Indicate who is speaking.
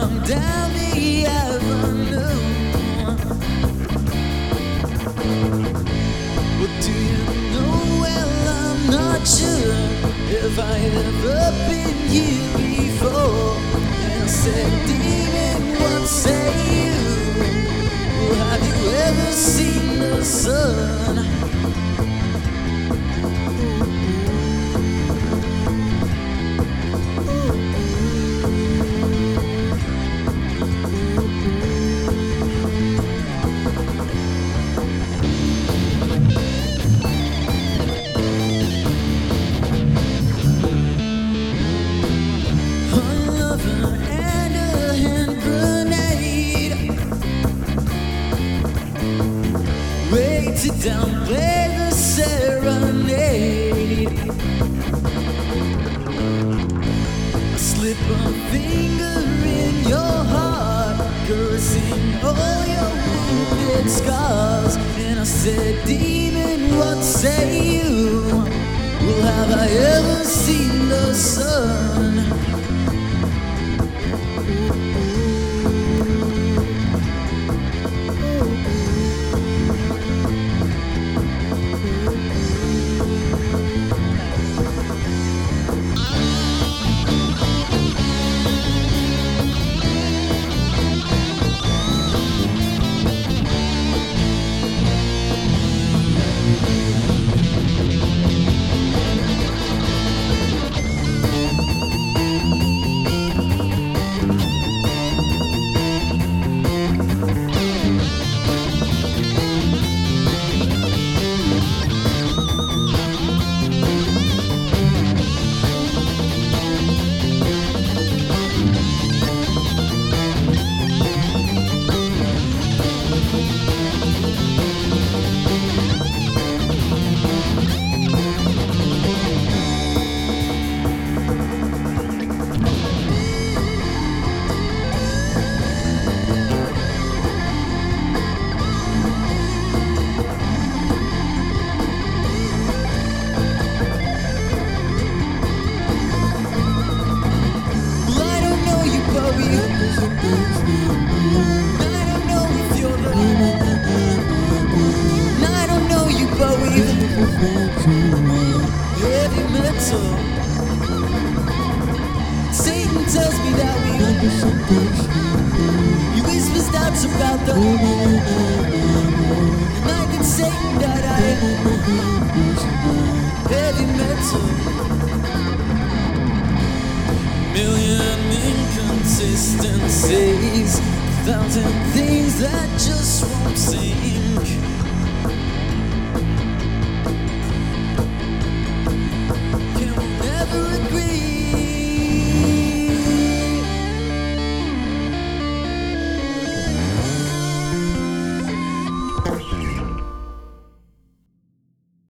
Speaker 1: along down the avenue. But do you know, well, I'm not sure if I ever been here before. And I said, demon, what say you? Well, have you ever seen the sun? To downplay the serenade, I slip a finger in your heart, caressing all your wounded scars. And I said, demon, what say you? Well, have I ever seen the sun? Heavy metal. Satan tells me that he whispers doubts about the night that Satan died. I am heavy metal. Million inconsistencies, 1,000 things that just won't sink.